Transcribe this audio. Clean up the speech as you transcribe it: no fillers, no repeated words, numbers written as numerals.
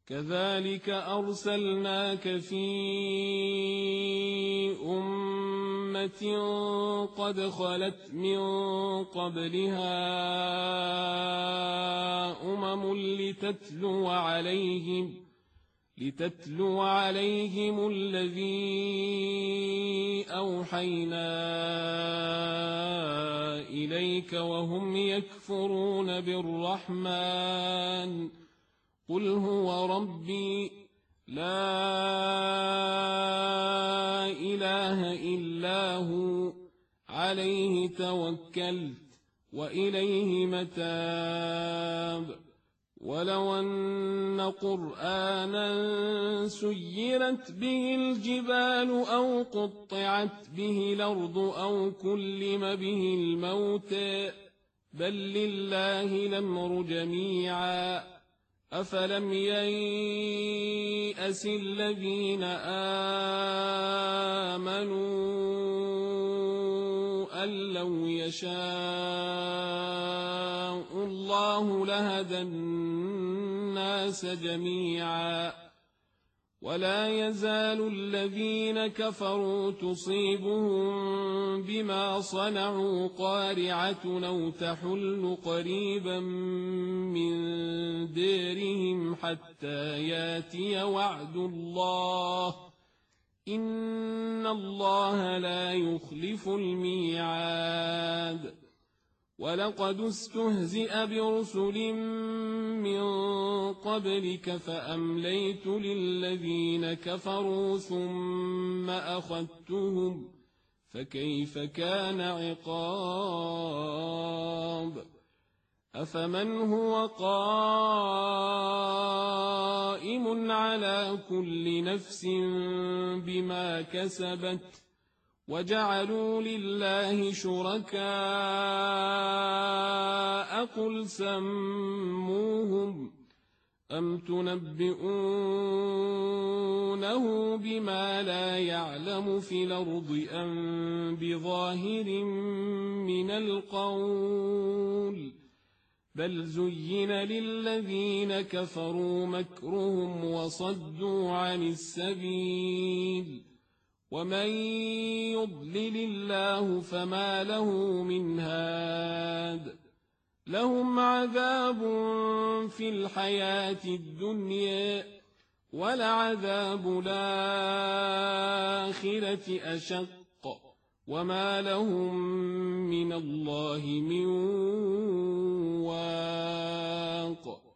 كذلك أرسلناك في أمة قد خلت من قبلها لتتلو عليهم الذي أوحينا إليك وهم يكفرون بالرحمن قل هو ربي لا إله إلا هو عليه توكلت وإليه متاب ولو أن قرآنا سيرت به الجبال أو قطعت به الأرض أو كلم به الموتى بل لله الأمر جميعا أفلم ييأس الذين آمنوا أن لو يشاء الله لهدى الناس جميعا ولا يزال الذين كفروا تصيبهم بما صنعوا قارعة أو تحل قريبا من ديرهم حتى ياتي وعد الله إن الله لا يخلف الميعاد ولقد استهزئ برسل من قبلك فأمليت للذين كفروا ثم أخذتهم فكيف كان عقاب أفمن هو قائم على كل نفس بما كسبت وجعلوا لله شركاء قل سموهم أم تنبئونه بما لا يعلم في الأرض أم بظاهر من القول بل زين للذين كفروا مكرهم وصدوا عن السبيل ومن يضلل الله فما له من هاد لهم عذاب في الحياة الدنيا ولعذاب الآخرة أشق وما لهم من الله من واق